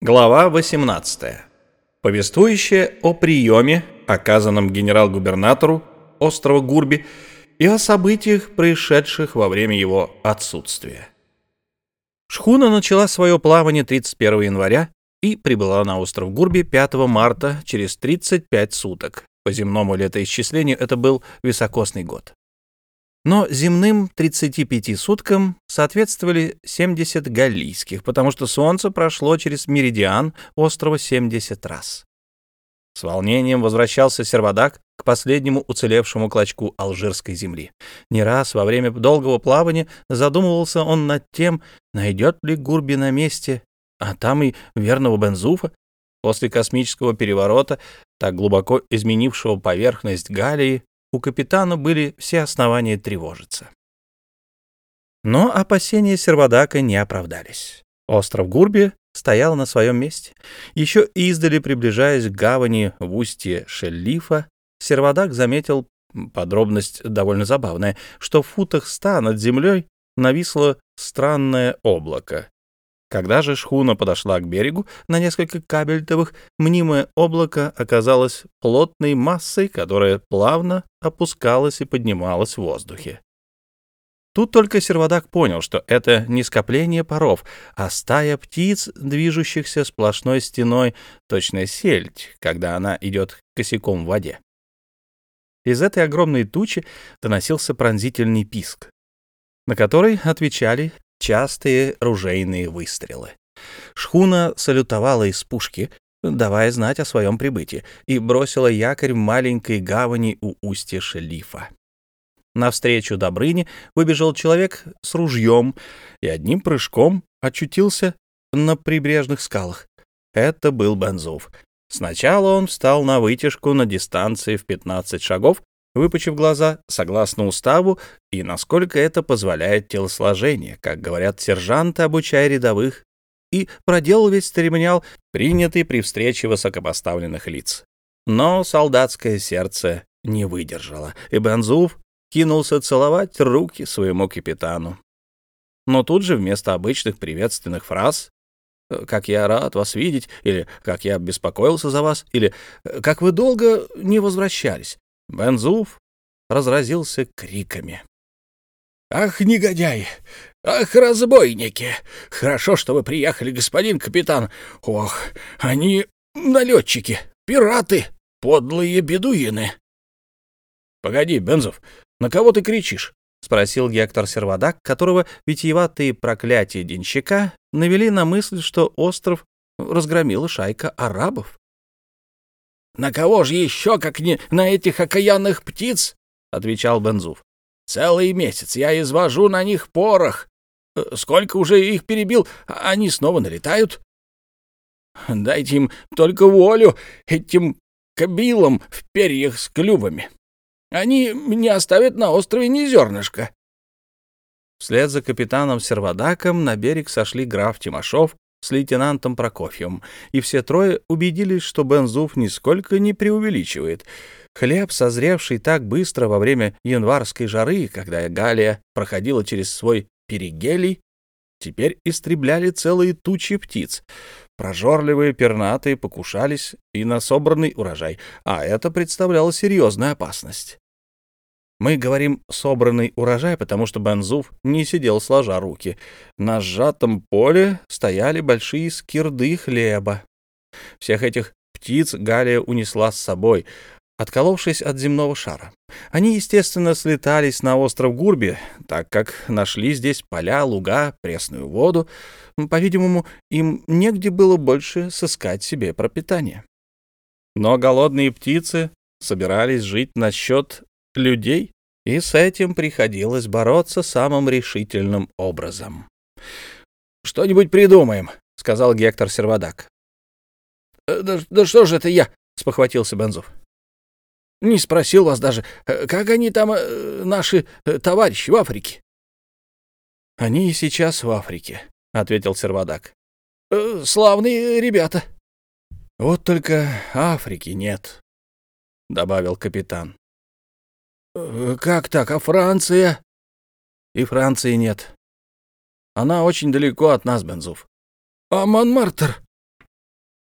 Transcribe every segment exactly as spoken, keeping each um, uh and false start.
Глава восемнадцатая, повествующая о приеме, оказанном генерал-губернатору острова Гурби, и о событиях, происшедших во время его отсутствия. Шхуна начала свое плавание тридцать первого января и прибыла на остров Гурби пятого марта через тридцать пять суток. По земному летоисчислению это был високосный год. Но земным тридцати пяти суткам соответствовали семьдесят галлийских, потому что солнце прошло через меридиан острова семьдесят раз. С волнением возвращался Сервадак к последнему уцелевшему клочку алжирской земли. Не раз во время долгого плавания задумывался он над тем, найдет ли Гурби на месте, а там и верного Бензуфа. После космического переворота, так глубоко изменившего поверхность Галлии, у капитана были все основания тревожиться. Но опасения Сервадака не оправдались. Остров Гурби стоял на своем месте. Еще издали, приближаясь к гавани в устье Шеллифа, Сервадак заметил подробность довольно забавная, что в футах ста над землей нависло странное облако. Когда же шхуна подошла к берегу на несколько кабельтовых, мнимое облако оказалось плотной массой, которая плавно опускалась и поднималась в воздухе. Тут только Сервадак понял, что это не скопление паров, а стая птиц, движущихся сплошной стеной, точно сельдь, когда она идет косяком в воде. Из этой огромной тучи доносился пронзительный писк, на который отвечали частые ружейные выстрелы. Шхуна салютовала из пушки, давая знать о своем прибытии, и бросила якорь в маленькой гавани у устья Шеллифа. Навстречу Добрыне выбежал человек с ружьем и одним прыжком очутился на прибрежных скалах. Это был Бензуф. Сначала он встал на вытяжку на дистанции в пятнадцать шагов, выпучив глаза, согласно уставу и насколько это позволяет телосложение, как говорят сержанты, обучая рядовых, и проделал весь церемониал, принятый при встрече высокопоставленных лиц. Но солдатское сердце не выдержало, и Бензуф кинулся целовать руки своему капитану. Но тут же вместо обычных приветственных фраз «Как я рад вас видеть» или «Как я беспокоился за вас» или «Как вы долго не возвращались», Бензуф разразился криками. «Ах, негодяи! Ах, разбойники! Хорошо, что вы приехали, господин капитан! Ох, они налетчики, пираты, подлые бедуины!» «Погоди, Бензуф, на кого ты кричишь?» — спросил Гектор Сервадак, которого витиеватые проклятия денщика навели на мысль, что остров разгромила шайка арабов. «На кого же еще, как не на этих окаянных птиц?» — отвечал Бензуф. «Целый месяц я извожу на них порох. Сколько уже их перебил, они снова налетают. Дайте им только волю, этим кобилам в перьях с клювами. Они не оставят на острове ни зернышка». Вслед за капитаном Сервадаком на берег сошли граф Тимошов с лейтенантом Прокофьевым, и все трое убедились, что Бензуф нисколько не преувеличивает. Хлеб, созревший так быстро во время январской жары, когда Галлия проходила через свой перигелий, теперь истребляли целые тучи птиц. Прожорливые пернатые покушались и на собранный урожай, а это представляло серьезную опасность. Мы говорим «собранный урожай», потому что Бензуф не сидел сложа руки. На сжатом поле стояли большие скирды хлеба. Всех этих птиц Галлия унесла с собой, отколовшись от земного шара. Они, естественно, слетались на остров Гурби, так как нашли здесь поля, луга, пресную воду. По-видимому, им негде было больше сыскать себе пропитание. Но голодные птицы собирались жить на счет людей, и с этим приходилось бороться самым решительным образом. «Что-нибудь придумаем», — сказал Гектор Сервадак. «Да, да что же это я?» — спохватился Бензуф. «Не спросил вас даже, как они там, наши товарищи в Африке?» «Они и сейчас в Африке», — ответил Сервадак. «Славные ребята». «Вот только Африки нет», — добавил капитан. «Как так? А Франция?» «И Франции нет. Она очень далеко от нас, Бензуф». «А Монмартр?»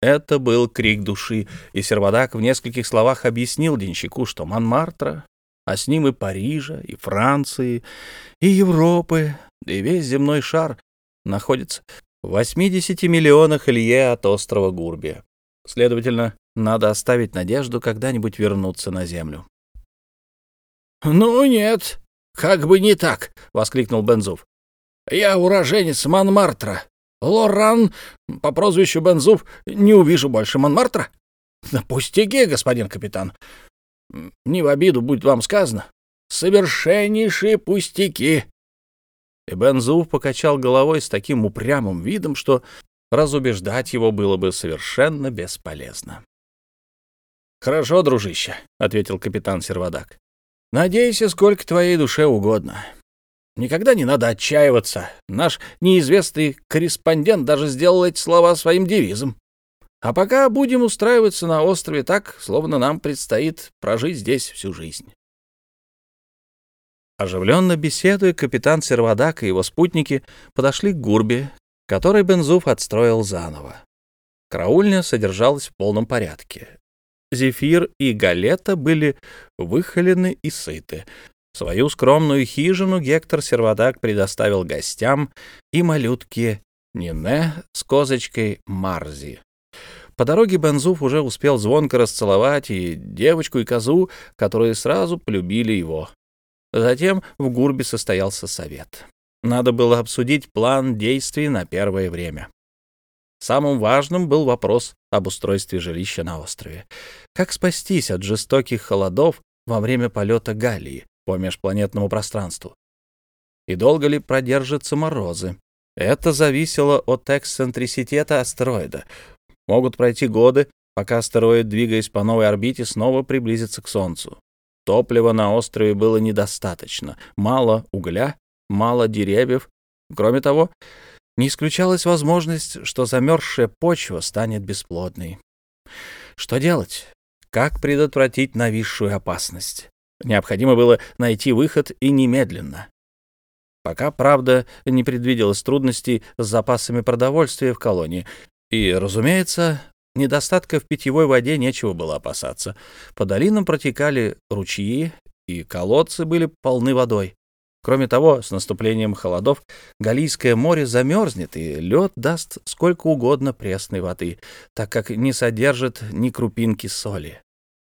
Это был крик души, и Сервадак в нескольких словах объяснил денщику, что Монмартра, а с ним и Парижа, и Франции, и Европы, и весь земной шар находится в восьмидесяти миллионах лье от острова Гурби. Следовательно, надо оставить надежду когда-нибудь вернуться на землю. «Ну нет, как бы не так!» — воскликнул Бензуф. «Я уроженец Монмартра. Лоран по прозвищу Бензуф. Не увижу больше Монмартра. Да пустяки, господин капитан. Не в обиду будет вам сказано. Совершеннейшие пустяки!» И Бензуф покачал головой с таким упрямым видом, что разубеждать его было бы совершенно бесполезно. «Хорошо, дружище», — ответил капитан Сервадак. «Надейся, сколько твоей душе угодно. Никогда не надо отчаиваться. Наш неизвестный корреспондент даже сделал эти слова своим девизом. А пока будем устраиваться на острове так, словно нам предстоит прожить здесь всю жизнь». Оживленно беседуя, капитан Сервадак и его спутники подошли к Гурби, который Бензуф отстроил заново. Караульня содержалась в полном порядке. Зефир и Галета были выхолены и сыты. Свою скромную хижину Гектор Сервадак предоставил гостям и малютке Нине с козочкой Марзи. По дороге Бензуф уже успел звонко расцеловать и девочку, и козу, которые сразу полюбили его. Затем в Гурби состоялся совет. Надо было обсудить план действий на первое время. Самым важным был вопрос об устройстве жилища на острове. Как спастись от жестоких холодов во время полета Галлии по межпланетному пространству? И долго ли продержатся морозы? Это зависело от эксцентриситета астероида. Могут пройти годы, пока астероид, двигаясь по новой орбите, снова приблизится к Солнцу. Топлива на острове было недостаточно. Мало угля, мало деревьев. Кроме того, не исключалась возможность, что замерзшая почва станет бесплодной. Что делать? Как предотвратить нависшую опасность? Необходимо было найти выход и немедленно. Пока, правда, не предвиделось трудностей с запасами продовольствия в колонии. И, разумеется, недостатка в питьевой воде нечего было опасаться. По долинам протекали ручьи, и колодцы были полны водой. Кроме того, с наступлением холодов Галлийское море замерзнет, и лед даст сколько угодно пресной воды, так как не содержит ни крупинки соли.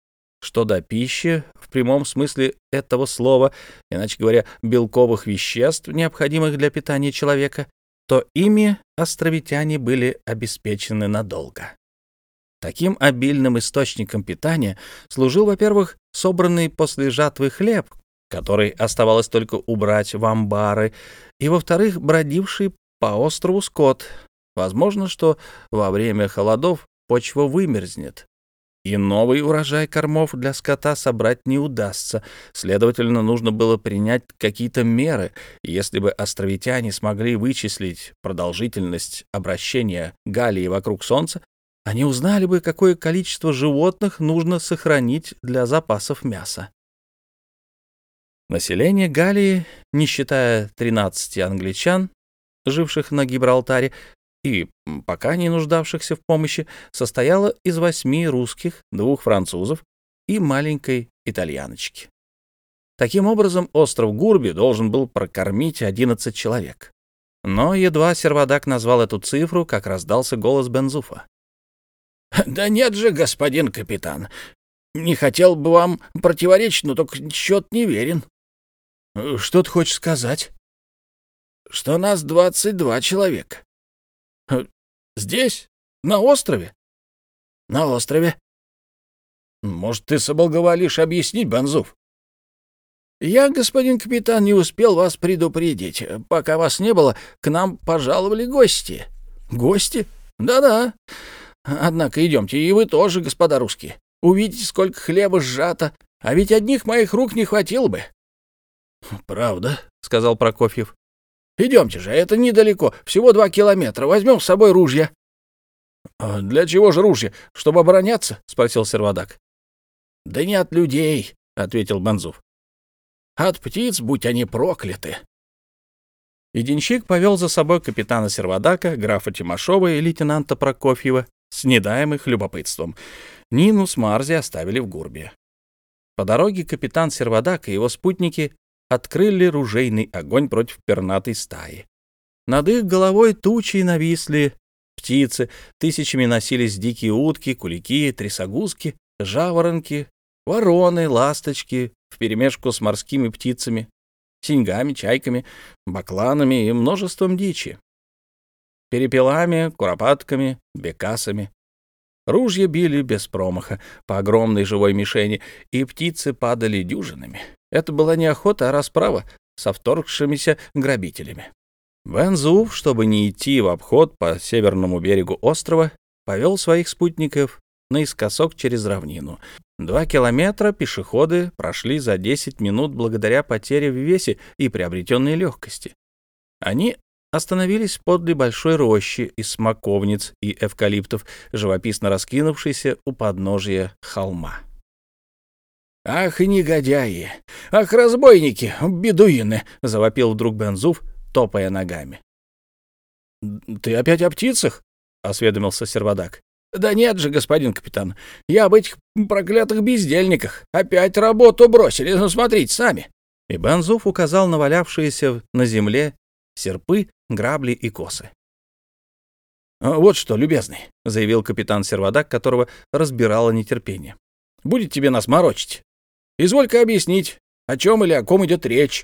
Что до пищи, в прямом смысле этого слова, иначе говоря, белковых веществ, необходимых для питания человека, то ими островитяне были обеспечены надолго. Таким обильным источником питания служил, во-первых, собранный после жатвы хлеб, который оставалось только убрать в амбары, и, во-вторых, бродивший по острову скот. Возможно, что во время холодов почва вымерзнет, и новый урожай кормов для скота собрать не удастся. Следовательно, нужно было принять какие-то меры. Если бы островитяне смогли вычислить продолжительность обращения Галлии вокруг Солнца, они узнали бы, какое количество животных нужно сохранить для запасов мяса. Население Галлии, не считая тринадцати англичан, живших на Гибралтаре и пока не нуждавшихся в помощи, состояло из восьми русских, двух французов и маленькой итальяночки. Таким образом, остров Гурби должен был прокормить одиннадцать человек. Но едва Сервадак назвал эту цифру, как раздался голос Бензуфа. «Да нет же, господин капитан, не хотел бы вам противоречить, но только счет не верен». «Что ты хочешь сказать?» «Что нас двадцать два человека». «Здесь? На острове?» «На острове». «Может, ты соблаговолишь объяснить, Бензуф?» «Я, господин капитан, не успел вас предупредить. Пока вас не было, к нам пожаловали гости». «Гости?» «Да-да. Однако идемте, и вы тоже, господа русские. Увидите, сколько хлеба сжато, а ведь одних моих рук не хватило бы». «Правда», — сказал Прокофьев. «Идемте же, это недалеко, всего два километра. Возьмем с собой ружья». «А для чего же ружья? Чтобы обороняться?» — спросил Сервадак. «Да не от людей», — ответил Бензуф. «От птиц, будь они прокляты». И денщик повел за собой капитана Сервадака, графа Тимошова и лейтенанта Прокофьева с недаем их любопытством. Нину с Марзи оставили в Гурбе. По дороге капитан Сервадак и его спутники открыли ружейный огонь против пернатой стаи. Над их головой тучей нависли птицы, тысячами носились дикие утки, кулики, трясогузки, жаворонки, вороны, ласточки вперемешку с морскими птицами, синьгами, чайками, бакланами и множеством дичи, перепелами, куропатками, бекасами. Ружья били без промаха по огромной живой мишени, и птицы падали дюжинами. Это была не охота, а расправа со вторгшимися грабителями. Бен-Зуф, чтобы не идти в обход по северному берегу острова, повел своих спутников наискосок через равнину. Два километра пешеходы прошли за десять минут благодаря потере в весе и приобретенной легкости. Они остановились подле большой рощи из смоковниц и эвкалиптов, живописно раскинувшейся у подножия холма. «Ах, негодяи! Ах, разбойники! Бедуины!» — завопил вдруг Бен-Зуф, топая ногами. «Ты опять о птицах?» — осведомился Сервадак. «Да нет же, господин капитан, я об этих проклятых бездельниках. Опять работу бросили, ну смотрите сами». И Бен-Зуф указал на валявшиеся на земле серпы, грабли и косы. «Вот что, любезный», — заявил капитан Сервадак, которого разбирало нетерпение. «Будет тебе нас морочить. Изволь-ка объяснить, о чем или о ком идет речь».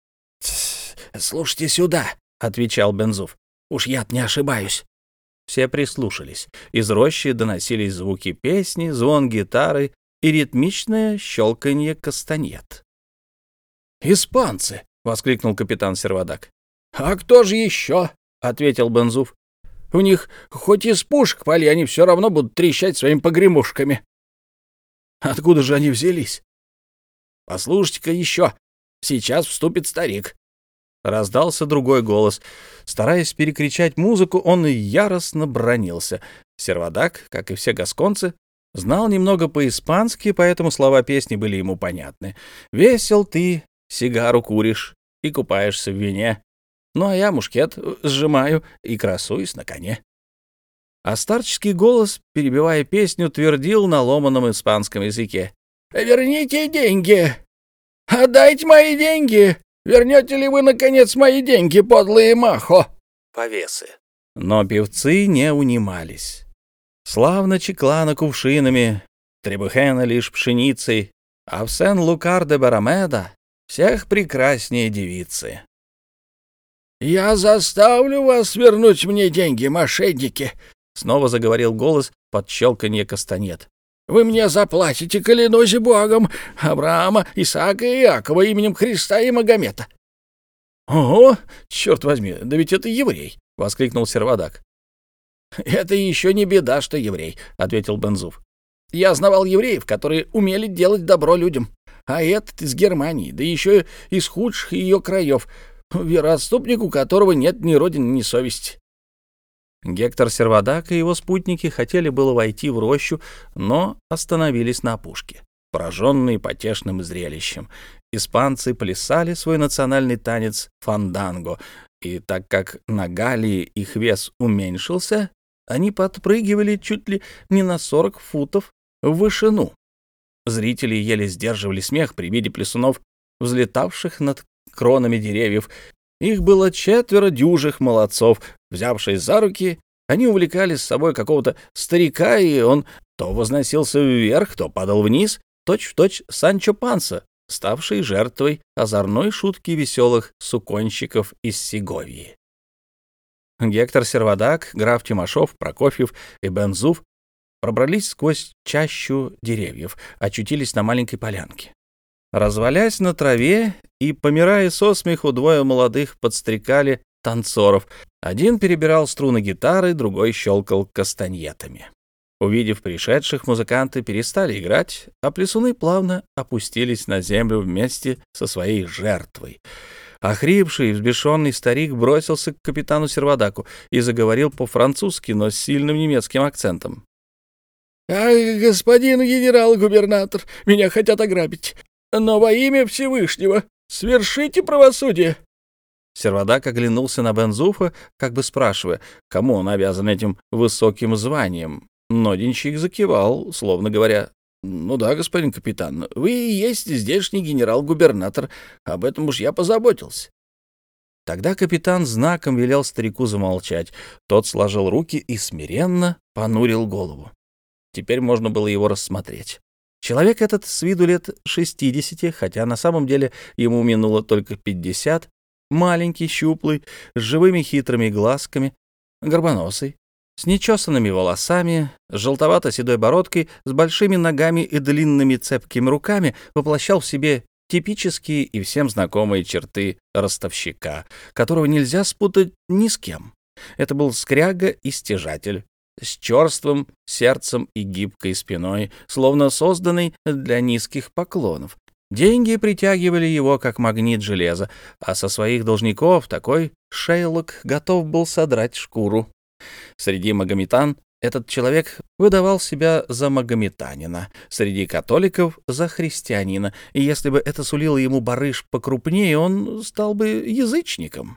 «Слушайте сюда», — отвечал Бен-Зуф. «Уж я-то не ошибаюсь». Все прислушались. Из рощи доносились звуки песни, звон гитары и ритмичное щелканье кастаньет. «Испанцы!» — воскликнул капитан Сервадак. «А кто же еще?» — ответил Бен-Зуф. «У них хоть из пушек пали, они все равно будут трещать своими погремушками». «Откуда же они взялись?» «Послушайте-ка еще. Сейчас вступит старик». Раздался другой голос. Стараясь перекричать музыку, он яростно бранился. Сервадак, как и все гасконцы, знал немного по-испански, поэтому слова песни были ему понятны. «Весел ты, сигару куришь и купаешься в вине. Ну, а я мушкет сжимаю и красуюсь на коне». А старческий голос, перебивая песню, твердил на ломаном испанском языке: «Верните деньги! Отдайте мои деньги! Вернете ли вы, наконец, мои деньги, подлые махо?» Повесы. Но певцы не унимались. Славно Чеклана кувшинами, Требухена лишь пшеницей, а в Сен-Лукар-де-Барамеда всех прекраснее девицы. «Я заставлю вас вернуть мне деньги, мошенники!» — снова заговорил голос под щелканье кастанет. «Вы мне заплатите, клянусь Богом, Авраама, Исаака и Иакова, именем Христа и Магомета». «Ого, черт возьми, да ведь это еврей!» — воскликнул Сервадак. «Это еще не беда, что еврей», — ответил Бен-Зуф. «Я знавал евреев, которые умели делать добро людям, а этот из Германии, да еще из худших ее краев, вероотступник, у которого нет ни родины, ни совести». Гектор Сервадак и его спутники хотели было войти в рощу, но остановились на опушке, пораженные потешным зрелищем. Испанцы плясали свой национальный танец фанданго, и так как на Галлии их вес уменьшился, они подпрыгивали чуть ли не на сорок футов в вышину. Зрители еле сдерживали смех при виде плясунов, взлетавших над кронами деревьев. Их было четверо дюжих молодцов. Взявшись за руки, они увлекали с собой какого-то старика, и он то возносился вверх, то падал вниз, точь-в-точь Санчо Панса, ставший жертвой озорной шутки веселых суконщиков из Сеговии. Гектор Сервадак, граф Тимошов, Прокофьев и Бен-Зуф пробрались сквозь чащу деревьев, очутились на маленькой полянке. Развалясь на траве и помирая со смеху, двое молодых подстрекали танцоров. Один перебирал струны гитары, другой щелкал кастаньетами. Увидев пришедших, музыканты перестали играть, а плясуны плавно опустились на землю вместе со своей жертвой. Охрипший и взбешенный старик бросился к капитану Сервадаку и заговорил по-французски, но с сильным немецким акцентом. «Ах, господин генерал-губернатор, меня хотят ограбить, но во имя Всевышнего свершите правосудие!» Сервадак оглянулся на Бен-Зуфа, как бы спрашивая, кому он обязан этим высоким званием, но денщик закивал, словно говоря: «Ну да, господин капитан, вы и есть здешний генерал-губернатор, об этом уж я позаботился». Тогда капитан знаком велел старику замолчать. Тот сложил руки и смиренно понурил голову. Теперь можно было его рассмотреть. Человек этот с виду лет шестидесяти, хотя на самом деле ему минуло только пятьдесят, маленький, щуплый, с живыми хитрыми глазками, горбоносый, с нечесанными волосами, с желтовато-седой бородкой, с большими ногами и длинными цепкими руками, воплощал в себе типические и всем знакомые черты ростовщика, которого нельзя спутать ни с кем. Это был скряга и стяжатель, с черствым сердцем и гибкой спиной, словно созданный для низких поклонов. Деньги притягивали его, как магнит железа, а со своих должников такой Шейлок готов был содрать шкуру. Среди магометан этот человек выдавал себя за магометанина, среди католиков — за христианина, и если бы это сулило ему барыш покрупнее, он стал бы язычником.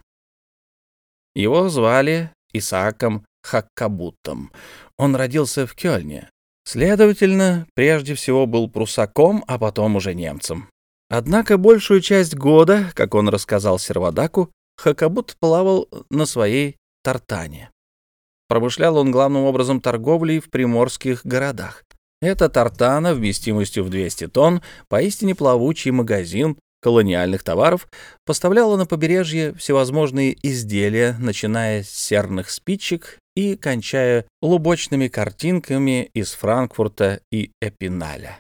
Его звали Исааком Хаккабутом. Он родился в Кёльне. Следовательно, прежде всего был прусаком, а потом уже немцем. Однако большую часть года, как он рассказал Сервадаку, Хаккабут плавал на своей тартане. Промышлял он главным образом торговлей в приморских городах. Эта тартана вместимостью в двести тонн, поистине плавучий магазин колониальных товаров, поставляла на побережье всевозможные изделия, начиная с серных спичек и кончая лубочными картинками из Франкфурта и Эпиналя.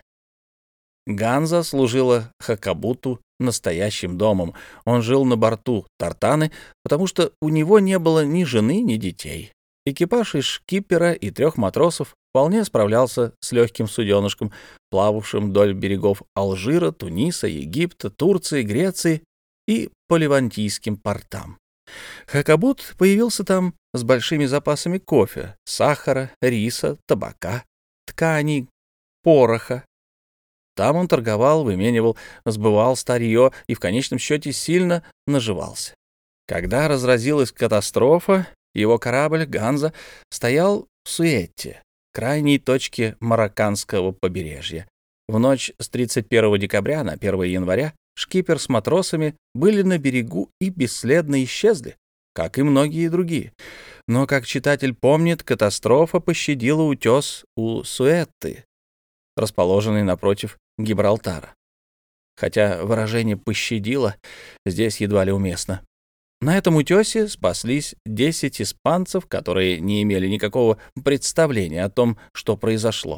Ганза служила Хаккабуту настоящим домом. Он жил на борту тартаны, потому что у него не было ни жены, ни детей. Экипаж из шкипера и трех матросов вполне справлялся с легким суденышком, плававшим вдоль берегов Алжира, Туниса, Египта, Турции, Греции и по ливантийским портам. Хаккабут появился там с большими запасами кофе, сахара, риса, табака, тканей, пороха. Там он торговал, выменивал, сбывал старье и в конечном счете сильно наживался. Когда разразилась катастрофа, его корабль «Ганза» стоял в Суэтте, крайней точке марокканского побережья. В ночь с тридцать первого декабря на первое января шкипер с матросами были на берегу и бесследно исчезли, как и многие другие. Но, как читатель помнит, катастрофа пощадила утес у Суэтты, расположенный напротив Гибралтара. Хотя выражение «пощадила» здесь едва ли уместно. На этом утесе спаслись десять испанцев, которые не имели никакого представления о том, что произошло.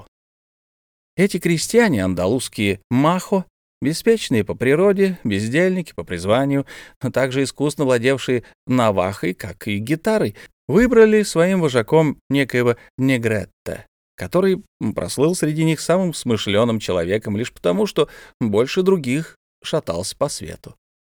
Эти крестьяне, андалузские махо, беспечные по природе, бездельники по призванию, но также искусно владевшие навахой, как и гитарой, выбрали своим вожаком некоего Негретто, который прослыл среди них самым смышленым человеком лишь потому, что больше других шатался по свету.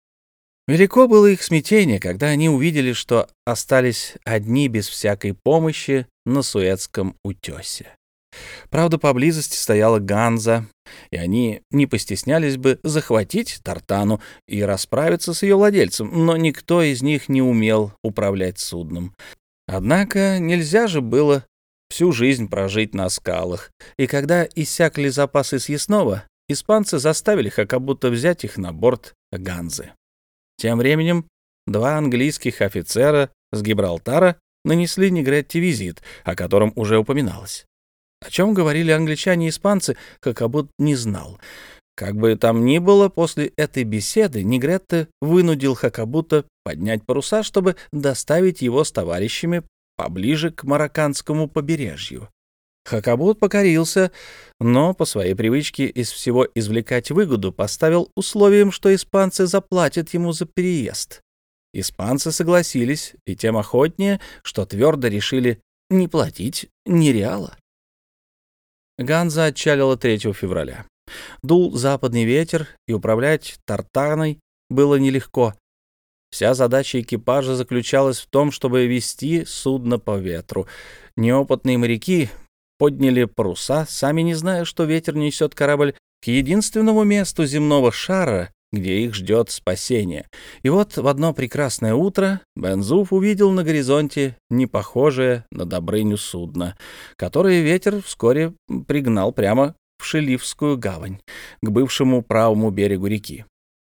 Велико было их смятение, когда они увидели, что остались одни без всякой помощи на Суэцком утесе. Правда, поблизости стояла Ганза, и они не постеснялись бы захватить тартану и расправиться с ее владельцем, но никто из них не умел управлять судном. Однако нельзя же было всю жизнь прожить на скалах, и когда иссякли запасы съестного, испанцы заставили Хаккабута взять их на борт Ганзы. Тем временем два английских офицера с Гибралтара нанесли Негретте визит, о котором уже упоминалось. О чем говорили англичане и испанцы, Хаккабут не знал. Как бы там ни было, после этой беседы Негретте вынудил Хаккабута поднять паруса, чтобы доставить его с товарищами поближе к марокканскому побережью. Хаккабут покорился, но по своей привычке из всего извлекать выгоду поставил условием, что испанцы заплатят ему за переезд. Испанцы согласились, и тем охотнее, что твердо решили не платить ни реала. Ганза отчалила третьего февраля. Дул западный ветер, и управлять тартаной было нелегко. Вся задача экипажа заключалась в том, чтобы вести судно по ветру. Неопытные моряки подняли паруса, сами не зная, что ветер несет корабль к единственному месту земного шара, где их ждет спасение. И вот в одно прекрасное утро Бен-Зуф увидел на горизонте непохожее на Добрыню судно, которое ветер вскоре пригнал прямо в Шелифскую гавань, к бывшему правому берегу реки.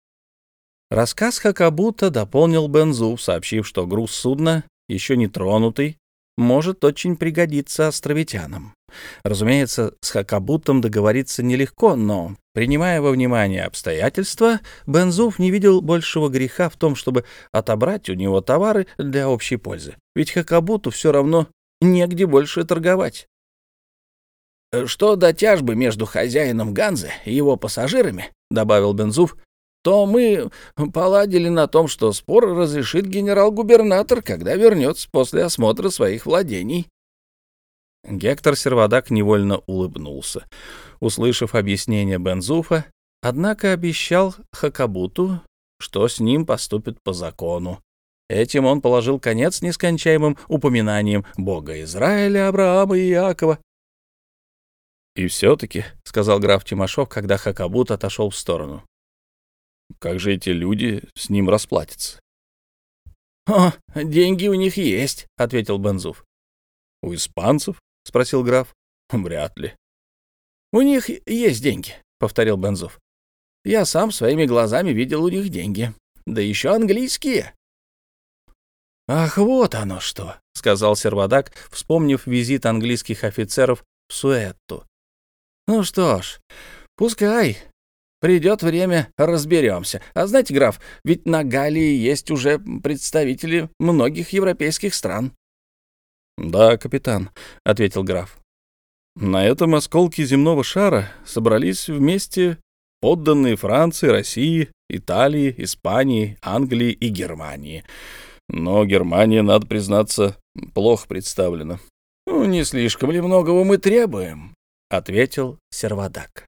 Рассказ Хакабута дополнил Бен-Зуф, сообщив, что груз судна, еще не тронутый, может очень пригодиться островитянам. Разумеется, с Хакабутом договориться нелегко, но, принимая во внимание обстоятельства, Бен-Зуф не видел большего греха в том, чтобы отобрать у него товары для общей пользы. Ведь Хакабуту все равно негде больше торговать. «Что до тяжбы между хозяином Ганзы и его пассажирами, — добавил Бен-Зуф, — то мы поладили на том, что спор разрешит генерал-губернатор, когда вернется после осмотра своих владений». Гектор Сервадак невольно улыбнулся, услышав объяснение Бен-Зуфа, однако обещал Хакабуту, что с ним поступит по закону. Этим он положил конец нескончаемым упоминаниям Бога Израиля, Авраама и Иакова. «И все-таки, — сказал граф Тимошов, когда Хакабут отошел в сторону, — как же эти люди с ним расплатятся?» «О, деньги у них есть, — ответил Бен-Зуф. «У испанцев?» — спросил граф. «Вряд ли». «У них есть деньги, — повторил Бен-Зуф. Я сам своими глазами видел у них деньги, да еще английские». «Ах, вот оно что!» — сказал Сервадак, вспомнив визит английских офицеров в Суэтту. «Ну что ж, пускай. Придет время, разберемся. А знаете, граф, ведь на Галлии есть уже представители многих европейских стран». «Да, капитан», — ответил граф. «На этом осколке земного шара собрались вместе подданные Франции, России, Италии, Испании, Англии и Германии. Но Германия, надо признаться, плохо представлена». «Ну, не слишком ли многого мы требуем?» — ответил Сервадак.